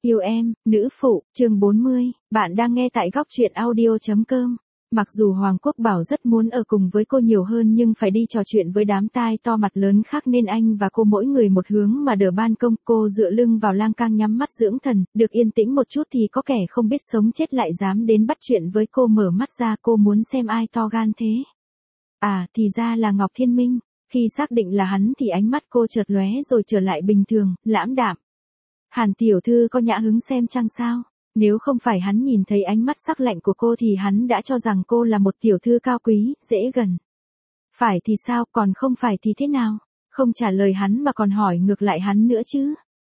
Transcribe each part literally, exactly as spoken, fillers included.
Yêu em, nữ phụ, chương bốn mươi, bạn đang nghe tại góc truyện audio.com. Mặc dù Hoàng Quốc Bảo rất muốn ở cùng với cô nhiều hơn nhưng phải đi trò chuyện với đám tai to mặt lớn khác nên anh và cô mỗi người một hướng mà đỡ ban công. Cô dựa lưng vào lan can nhắm mắt dưỡng thần, được yên tĩnh một chút thì có kẻ không biết sống chết lại dám đến bắt chuyện với cô. Mở mắt ra cô muốn xem ai to gan thế. À, thì ra là Ngọc Thiên Minh. Khi xác định là hắn thì ánh mắt cô chợt lóe rồi trở lại bình thường, lãm đạm. Hàn tiểu thư có nhã hứng xem trăng sao? Nếu không phải hắn nhìn thấy ánh mắt sắc lạnh của cô thì hắn đã cho rằng cô là một tiểu thư cao quý, dễ gần. Phải thì sao, còn không phải thì thế nào? Không trả lời hắn mà còn hỏi ngược lại hắn nữa chứ.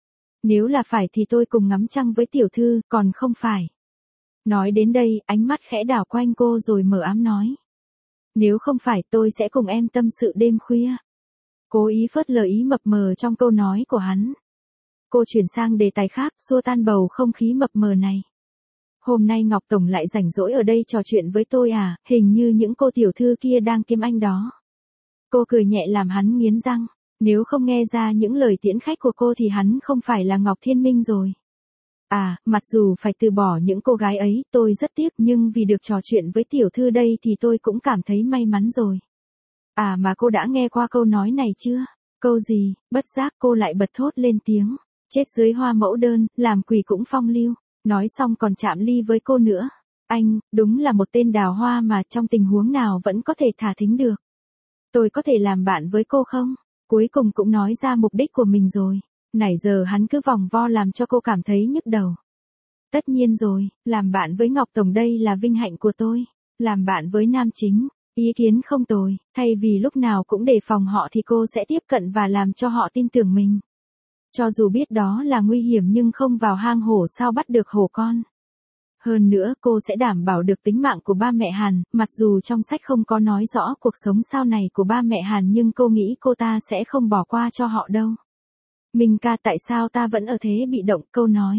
Nếu là phải thì tôi cùng ngắm trăng với tiểu thư, còn không phải. Nói đến đây, ánh mắt khẽ đảo quanh cô rồi mờ ám nói. Nếu không phải tôi sẽ cùng em tâm sự đêm khuya. Cố ý phớt lờ ý mập mờ trong câu nói của hắn. Cô chuyển sang đề tài khác, xua tan bầu không khí mập mờ này. Hôm nay Ngọc Tổng lại rảnh rỗi ở đây trò chuyện với tôi à, hình như những cô tiểu thư kia đang kiếm anh đó. Cô cười nhẹ làm hắn nghiến răng, nếu không nghe ra những lời tiễn khách của cô thì hắn không phải là Ngọc Thiên Minh rồi. À, mặc dù phải từ bỏ những cô gái ấy, tôi rất tiếc nhưng vì được trò chuyện với tiểu thư đây thì tôi cũng cảm thấy may mắn rồi. À mà cô đã nghe qua câu nói này chưa? Câu gì? Bất giác cô lại bật thốt lên tiếng. Chết dưới hoa mẫu đơn, làm quỷ cũng phong lưu. Nói xong còn chạm ly với cô nữa. Anh, đúng là một tên đào hoa mà trong tình huống nào vẫn có thể thả thính được. Tôi có thể làm bạn với cô không? Cuối cùng cũng nói ra mục đích của mình rồi. Nãy giờ hắn cứ vòng vo làm cho cô cảm thấy nhức đầu. Tất nhiên rồi, làm bạn với Ngọc Tổng đây là vinh hạnh của tôi. Làm bạn với nam chính, ý kiến không tồi. Thay vì lúc nào cũng đề phòng họ thì cô sẽ tiếp cận và làm cho họ tin tưởng mình. Cho dù biết đó là nguy hiểm nhưng không vào hang hổ sao bắt được hổ con. Hơn nữa cô sẽ đảm bảo được tính mạng của ba mẹ Hàn, mặc dù trong sách không có nói rõ cuộc sống sau này của ba mẹ Hàn nhưng cô nghĩ cô ta sẽ không bỏ qua cho họ đâu. Minh ca, tại sao ta vẫn ở thế bị động? Câu nói.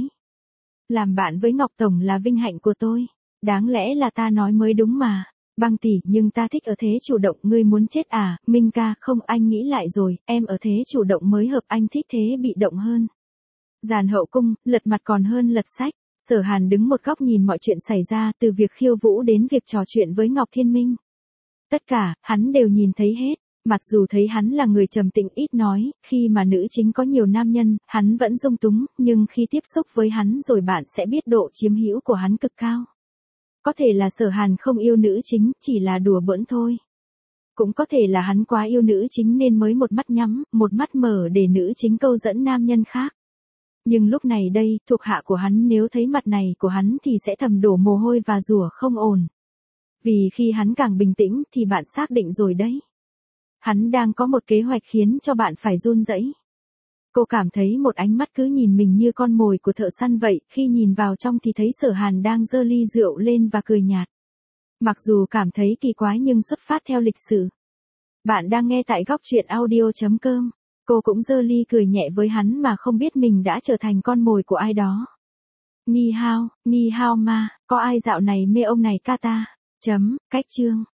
Làm bạn với Ngọc Tổng là vinh hạnh của tôi. Đáng lẽ là ta nói mới đúng mà. Băng tỷ, nhưng ta thích ở thế chủ động. Ngươi muốn chết à? Minh ca, không, anh nghĩ lại rồi, em ở thế chủ động mới hợp, anh thích thế bị động hơn. Giàn hậu cung, lật mặt còn hơn lật sách. Sở Hàn đứng một góc nhìn mọi chuyện xảy ra, từ việc khiêu vũ đến việc trò chuyện với Ngọc Thiên Minh. Tất cả, hắn đều nhìn thấy hết. Mặc dù thấy hắn là người trầm tĩnh ít nói, khi mà nữ chính có nhiều nam nhân, hắn vẫn dung túng, nhưng khi tiếp xúc với hắn rồi bạn sẽ biết độ chiếm hữu của hắn cực cao. Có thể là Sở Hàn không yêu nữ chính, chỉ là đùa bỡn thôi. Cũng có thể là hắn quá yêu nữ chính nên mới một mắt nhắm, một mắt mở để nữ chính câu dẫn nam nhân khác. Nhưng lúc này đây, thuộc hạ của hắn nếu thấy mặt này của hắn thì sẽ thầm đổ mồ hôi và rủa không ổn. Vì khi hắn càng bình tĩnh thì bạn xác định rồi đấy. Hắn đang có một kế hoạch khiến cho bạn phải run rẩy. Cô cảm thấy một ánh mắt cứ nhìn mình như con mồi của thợ săn vậy, khi nhìn vào trong thì thấy Sở Hàn đang giơ ly rượu lên và cười nhạt. Mặc dù cảm thấy kỳ quái nhưng xuất phát theo lịch sử. Bạn đang nghe tại góc truyện audio.com. Cô cũng giơ ly cười nhẹ với hắn mà không biết mình đã trở thành con mồi của ai đó. Ni hao, ni hao ma, có ai dạo này mê ông này ca ta? Chấm, cách chương.